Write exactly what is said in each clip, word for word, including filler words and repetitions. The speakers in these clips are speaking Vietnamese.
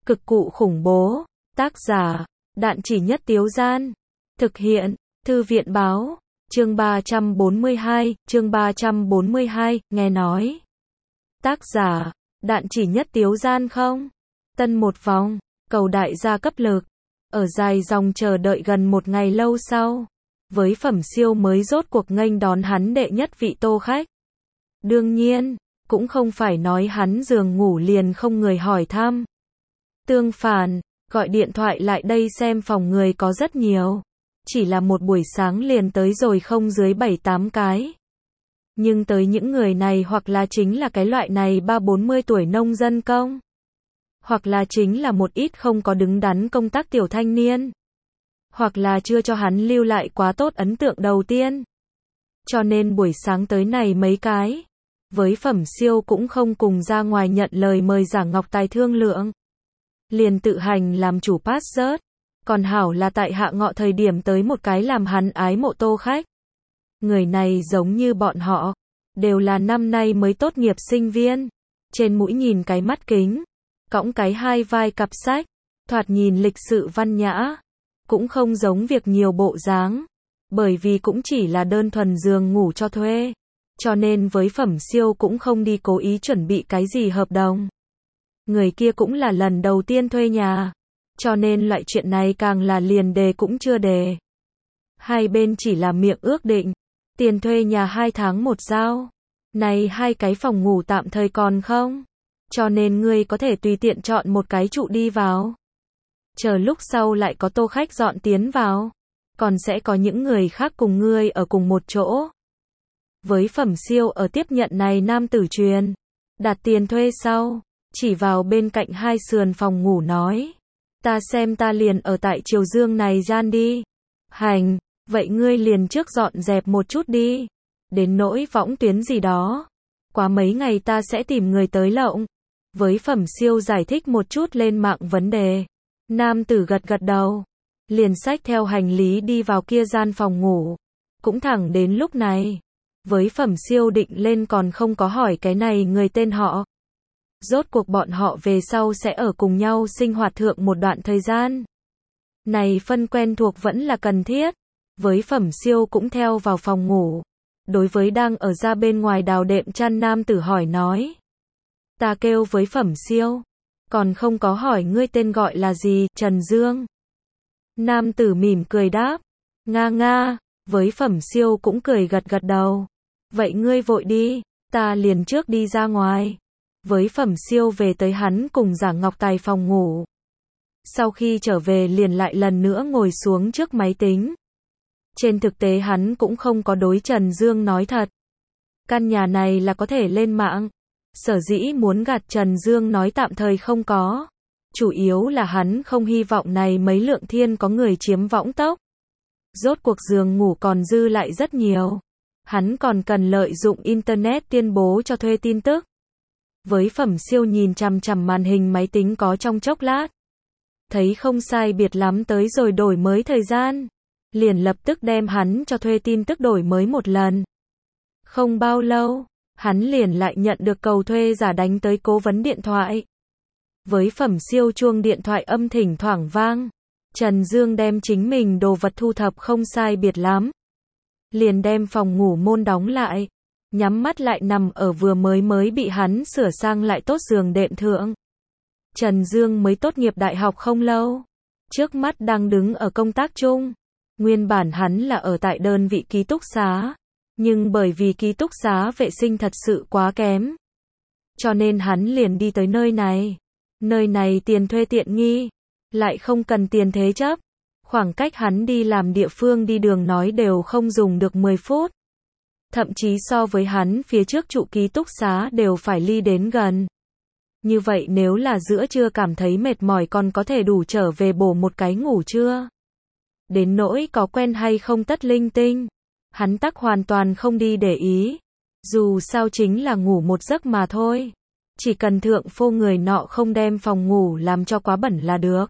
Cực cụ khủng bố. Tác giả, Đạn Chỉ Nhất Tiếu Gian. Thực hiện, Thư viện báo. Chương ba trăm bốn mươi hai, chương ba trăm bốn mươi hai, nghe nói. Tác giả, Đạn Chỉ Nhất Tiếu Gian không? Tân một vòng, cầu đại gia cấp lực. Ở dài dòng chờ đợi gần một ngày lâu sau, với Phẩm Siêu mới rốt cuộc nghênh đón hắn đệ nhất vị tô khách. Đương nhiên, cũng không phải nói hắn giường ngủ liền không người hỏi thăm. Tương phản, gọi điện thoại lại đây xem phòng người có rất nhiều. Chỉ là một buổi sáng liền tới rồi không dưới bảy tám cái. Nhưng tới những người này hoặc là chính là cái loại này ba bốn mươi tuổi nông dân công. Hoặc là chính là một ít không có đứng đắn công tác tiểu thanh niên. Hoặc là chưa cho hắn lưu lại quá tốt ấn tượng đầu tiên. Cho nên buổi sáng tới này mấy cái. Với Phẩm Siêu cũng không cùng ra ngoài nhận lời mời Giả Ngọc Tài thương lượng. Liền tự hành làm chủ pass rớt. Còn hảo là tại hạ ngọ thời điểm tới một cái làm hắn ái mộ tô khách. Người này giống như bọn họ. Đều là năm nay mới tốt nghiệp sinh viên. Trên mũi nhìn cái mắt kính. Cõng cái hai vai cặp sách. Thoạt nhìn lịch sự văn nhã. Cũng không giống việc nhiều bộ dáng. Bởi vì cũng chỉ là đơn thuần giường ngủ cho thuê. Cho nên với Phẩm Siêu cũng không đi cố ý chuẩn bị cái gì hợp đồng. Người kia cũng là lần đầu tiên thuê nhà. Cho nên loại chuyện này càng là liền đề cũng chưa đề. Hai bên chỉ là miệng ước định. Tiền thuê nhà hai tháng một giao. Này hai cái phòng ngủ tạm thời còn không. Cho nên ngươi có thể tùy tiện chọn một cái trụ đi vào. Chờ lúc sau lại có tô khách dọn tiến vào. Còn sẽ có những người khác cùng ngươi ở cùng một chỗ. Với Phẩm Siêu ở tiếp nhận này nam tử truyền. Đặt tiền thuê sau. Chỉ vào bên cạnh hai sườn phòng ngủ nói. Ta xem ta liền ở tại Triều Dương này gian đi. Hành, vậy ngươi liền trước dọn dẹp một chút đi. Đến nỗi võng tuyến gì đó. Quá mấy ngày ta sẽ tìm người tới lộng. Với Phẩm Siêu giải thích một chút lên mạng vấn đề. Nam tử gật gật đầu. Liền xách theo hành lý đi vào kia gian phòng ngủ. Cũng thẳng đến lúc này. Với Phẩm Siêu định lên còn không có hỏi cái này người tên họ. Rốt cuộc bọn họ về sau sẽ ở cùng nhau sinh hoạt thượng một đoạn thời gian. Này phân quen thuộc vẫn là cần thiết. Với Phẩm Siêu cũng theo vào phòng ngủ. Đối với đang ở ra bên ngoài đào đệm chăn nam tử hỏi nói. Ta kêu với Phẩm Siêu. Còn không có hỏi ngươi tên gọi là gì, Trần Dương. Nam tử mỉm cười đáp. Nga nga, với Phẩm Siêu cũng cười gật gật đầu. Vậy ngươi vội đi, ta liền trước đi ra ngoài. Với Phẩm Siêu về tới hắn cùng Giả Ngọc Tài phòng ngủ. Sau khi trở về liền lại lần nữa ngồi xuống trước máy tính. Trên thực tế hắn cũng không có đối Trần Dương nói thật. Căn nhà này là có thể lên mạng. Sở dĩ muốn gạt Trần Dương nói tạm thời không có. Chủ yếu là hắn không hy vọng này mấy lượng thiên có người chiếm võng tốc. Rốt cuộc giường ngủ còn dư lại rất nhiều. Hắn còn cần lợi dụng Internet tuyên bố cho thuê tin tức. Với Phẩm Siêu nhìn chằm chằm màn hình máy tính có trong chốc lát. Thấy không sai biệt lắm tới rồi đổi mới thời gian. Liền lập tức đem hắn cho thuê tin tức đổi mới một lần. Không bao lâu, hắn liền lại nhận được cầu thuê giả đánh tới cố vấn điện thoại. Với Phẩm Siêu chuông điện thoại âm thỉnh thoảng vang. Trần Dương đem chính mình đồ vật thu thập không sai biệt lắm. Liền đem phòng ngủ môn đóng lại. Nhắm mắt lại nằm ở vừa mới mới bị hắn sửa sang lại tốt giường đệm thượng. Trần Dương mới tốt nghiệp đại học không lâu. Trước mắt đang đứng ở công tác chung. Nguyên bản hắn là ở tại đơn vị ký túc xá. Nhưng bởi vì ký túc xá vệ sinh thật sự quá kém. Cho nên hắn liền đi tới nơi này. Nơi này tiền thuê tiện nghi. Lại không cần tiền thế chấp. Khoảng cách hắn đi làm địa phương đi đường nói đều không dùng được mười phút. Thậm chí so với hắn phía trước trụ ký túc xá đều phải ly đến gần. Như vậy nếu là giữa trưa cảm thấy mệt mỏi còn có thể đủ trở về bổ một cái ngủ trưa. Đến nỗi có quen hay không tất linh tinh. Hắn tắc hoàn toàn không đi để ý. Dù sao chính là ngủ một giấc mà thôi. Chỉ cần thượng phô người nọ không đem phòng ngủ làm cho quá bẩn là được.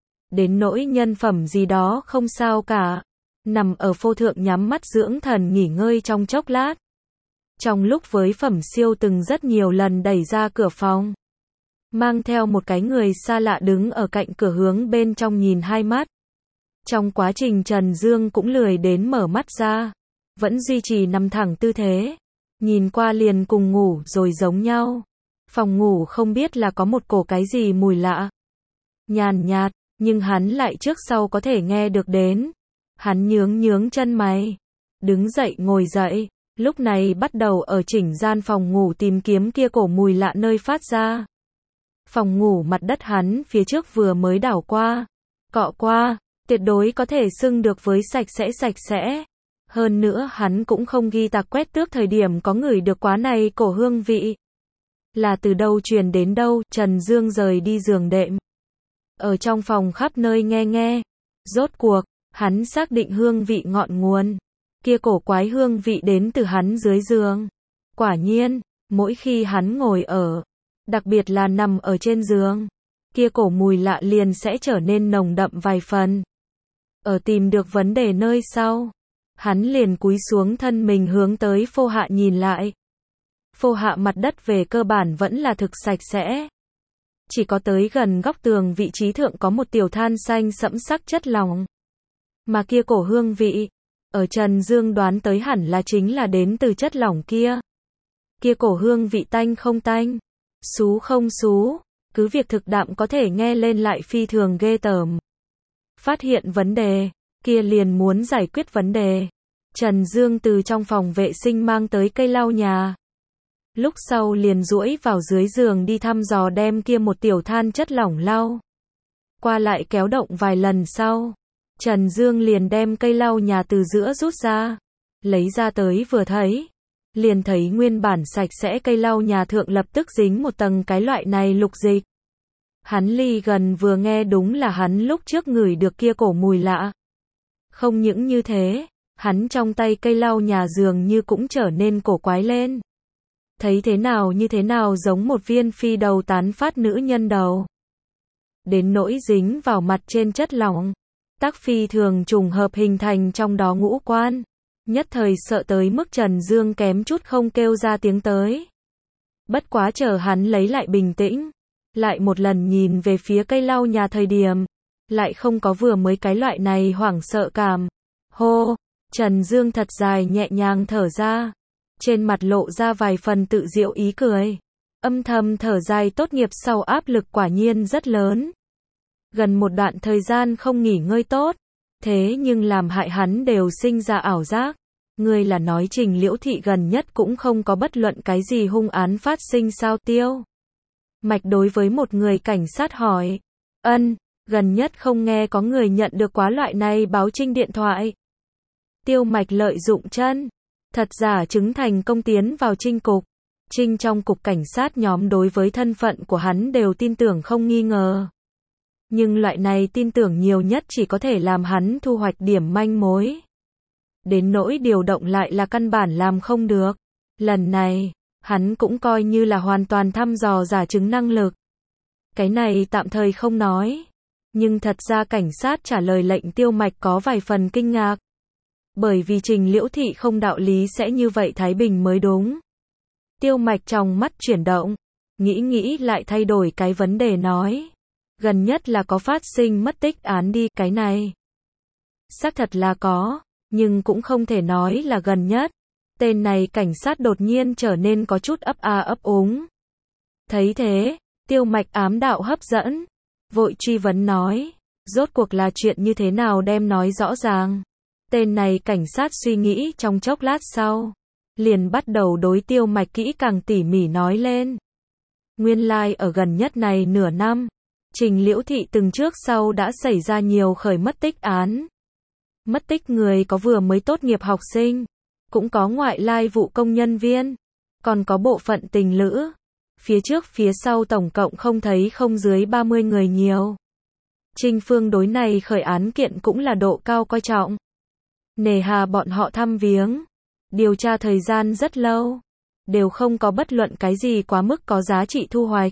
Đến nỗi nhân phẩm gì đó không sao cả. Nằm ở phô thượng nhắm mắt dưỡng thần nghỉ ngơi trong chốc lát. Trong lúc với Phẩm Siêu từng rất nhiều lần đẩy ra cửa phòng. mang theo một cái người xa lạ đứng ở cạnh cửa hướng bên trong nhìn hai mắt. Trong quá trình Trần Dương cũng lười đến mở mắt ra, vẫn duy trì nằm thẳng tư thế, nhìn qua liền cùng ngủ rồi giống nhau. Phòng ngủ không biết là có một cổ cái gì mùi lạ, nhàn nhạt, nhưng hắn lại trước sau có thể nghe được đến. Hắn nhướng nhướng chân mày, đứng dậy ngồi dậy, lúc này bắt đầu ở chỉnh gian phòng ngủ tìm kiếm kia cổ mùi lạ nơi phát ra. Phòng ngủ mặt đất hắn phía trước vừa mới đảo qua, cọ qua, tuyệt đối có thể xưng được với sạch sẽ sạch sẽ. Hơn nữa hắn cũng không ghi tạc quét tước thời điểm có ngửi được quá này cổ hương vị. Là từ đâu truyền đến đâu, Trần Dương rời đi giường đệm. Ở trong phòng khắp nơi nghe nghe. Rốt cuộc, hắn xác định hương vị ngọn nguồn. Kia cổ quái hương vị đến từ hắn dưới giường. Quả nhiên, mỗi khi hắn ngồi ở, đặc biệt là nằm ở trên giường, kia cổ mùi lạ liền sẽ trở nên nồng đậm vài phần. Ở tìm được vấn đề nơi sau, hắn liền cúi xuống thân mình hướng tới phô hạ nhìn lại. Phô hạ mặt đất về cơ bản vẫn là thực sạch sẽ. Chỉ có tới gần góc tường vị trí thượng có một tiểu than xanh sẫm sắc chất lỏng. Mà kia cổ hương vị, ở Trần Dương đoán tới hẳn là chính là đến từ chất lỏng kia. Kia cổ hương vị tanh không tanh, xú không xú, cứ việc thực đạm có thể nghe lên lại phi thường ghê tởm. Phát hiện vấn đề, kia liền muốn giải quyết vấn đề. Trần Dương từ trong phòng vệ sinh mang tới cây lau nhà. Lúc sau liền duỗi vào dưới giường đi thăm dò đem kia một tiểu than chất lỏng lau. Qua lại kéo động vài lần sau, Trần Dương liền đem cây lau nhà từ giữa rút ra. Lấy ra tới vừa thấy, liền thấy nguyên bản sạch sẽ cây lau nhà thượng lập tức dính một tầng cái loại này lục dịch. Hắn ly gần vừa nghe đúng là hắn lúc trước ngửi được kia cổ mùi lạ. Không những như thế, hắn trong tay cây lau nhà dường như cũng trở nên cổ quái lên. Thấy thế nào như thế nào giống một viên phi đầu tán phát nữ nhân đầu. Đến nỗi dính vào mặt trên chất lỏng, tác phi thường trùng hợp hình thành trong đó ngũ quan. Nhất thời sợ tới mức Trần Dương kém chút không kêu ra tiếng tới. Bất quá chờ hắn lấy lại bình tĩnh, lại một lần nhìn về phía cây lau nhà thời điểm, lại không có vừa mới cái loại này hoảng sợ cảm. Hô, Trần Dương thật dài nhẹ nhàng thở ra, trên mặt lộ ra vài phần tự diệu ý cười. Âm thầm thở dài tốt nghiệp sau áp lực quả nhiên rất lớn. Gần một đoạn thời gian không nghỉ ngơi tốt, thế nhưng làm hại hắn đều sinh ra ảo giác. Ngươi là nói Trình Liễu Thị gần nhất cũng không có bất luận cái gì hung án phát sinh sao? Tiêu Mạch đối với một người cảnh sát hỏi. Ân, gần nhất không nghe có người nhận được quá loại này báo trinh điện thoại. Tiêu Mạch lợi dụng chân thật giả chứng thành công tiến vào trinh cục. Trinh trong cục cảnh sát nhóm đối với thân phận của hắn đều tin tưởng không nghi ngờ. Nhưng loại này tin tưởng nhiều nhất chỉ có thể làm hắn thu hoạch điểm manh mối. Đến nỗi điều động lại là căn bản làm không được. Lần này, hắn cũng coi như là hoàn toàn thăm dò giả chứng năng lực. Cái này tạm thời không nói. Nhưng thật ra cảnh sát trả lời lệnh Tiêu Mạch có vài phần kinh ngạc. Bởi vì Trình Liễu Thị không đạo lý sẽ như vậy thái bình mới đúng. Tiêu Mạch trong mắt chuyển động, nghĩ nghĩ lại thay đổi cái vấn đề nói. Gần nhất là có phát sinh mất tích án đi, cái này. Xác thật là có, nhưng cũng không thể nói là gần nhất. Tên này cảnh sát đột nhiên trở nên có chút ấp a ấp úng. Thấy thế, Tiêu Mạch ám đạo hấp dẫn, vội truy vấn nói, rốt cuộc là chuyện như thế nào đem nói rõ ràng. Tên này cảnh sát suy nghĩ trong chốc lát sau, liền bắt đầu đối Tiêu Mạch kỹ càng tỉ mỉ nói lên. Nguyên lai like ở gần nhất này nửa năm, Trình Liễu Thị từng trước sau đã xảy ra nhiều khởi mất tích án. Mất tích người có vừa mới tốt nghiệp học sinh, cũng có ngoại lai vụ công nhân viên, còn có bộ phận tình lữ. Phía trước phía sau tổng cộng không thấy không dưới ba mươi người nhiều. Trình Phương đối này khởi án kiện cũng là độ cao coi trọng. Nề hà bọn họ thăm viếng, điều tra thời gian rất lâu, đều không có bất luận cái gì quá mức có giá trị thu hoạch.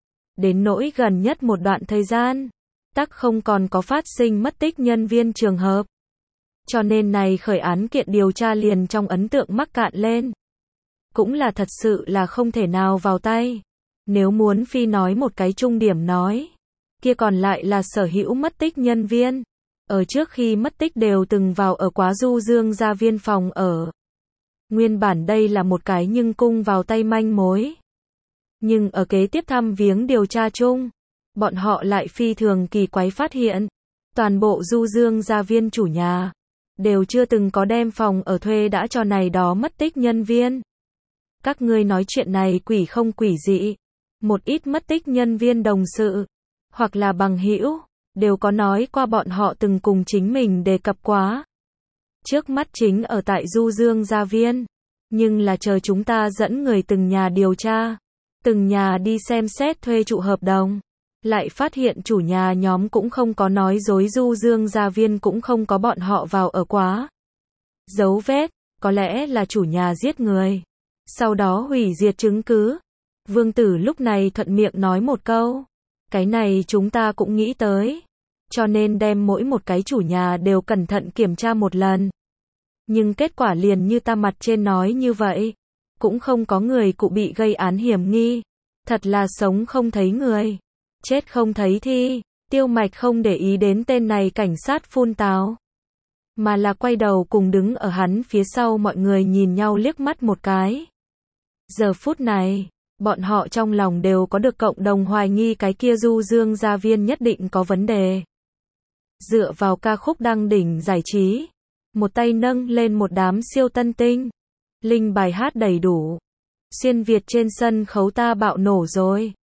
Đến nỗi gần nhất một đoạn thời gian, tắc không còn có phát sinh mất tích nhân viên trường hợp. Cho nên này khởi án kiện điều tra liền trong ấn tượng mắc cạn lên. Cũng là thật sự là không thể nào vào tay. Nếu muốn phi nói một cái trung điểm nói, kia còn lại là sở hữu mất tích nhân viên. Ở trước khi mất tích đều từng vào ở quá Du Dương gia viên phòng ở. Nguyên bản đây là một cái nhưng cung vào tay manh mối. Nhưng ở kế tiếp thăm viếng điều tra chung, bọn họ lại phi thường kỳ quái phát hiện, toàn bộ Du Dương gia viên chủ nhà, đều chưa từng có đem phòng ở thuê đã cho này đó mất tích nhân viên. Các ngươi nói chuyện này quỷ không quỷ dị, một ít mất tích nhân viên đồng sự, hoặc là bằng hữu, đều có nói qua bọn họ từng cùng chính mình đề cập quá. Trước mắt chính ở tại Du Dương gia viên, nhưng là chờ chúng ta dẫn người từng nhà điều tra, từng nhà đi xem xét thuê trụ hợp đồng, lại phát hiện chủ nhà nhóm cũng không có nói dối, Du Dương gia viên cũng không có bọn họ vào ở quá. Dấu vết, có lẽ là chủ nhà giết người, sau đó hủy diệt chứng cứ. Vương Tử lúc này thuận miệng nói một câu, cái này chúng ta cũng nghĩ tới, cho nên đem mỗi một cái chủ nhà đều cẩn thận kiểm tra một lần. Nhưng kết quả liền như ta mặt trên nói như vậy, cũng không có người cụ bị gây án hiểm nghi, thật là sống không thấy người, chết không thấy thi. Tiêu Mạch không để ý đến tên này cảnh sát phun tào, mà là quay đầu cùng đứng ở hắn phía sau mọi người nhìn nhau liếc mắt một cái. Giờ phút này, bọn họ trong lòng đều có được cộng đồng hoài nghi cái kia Du Dương gia viên nhất định có vấn đề. Dựa vào ca khúc đăng đỉnh giải trí, một tay nâng lên một đám siêu tân tinh, linh bài hát đầy đủ, xuyên Việt trên sân khấu ta bạo nổ rồi.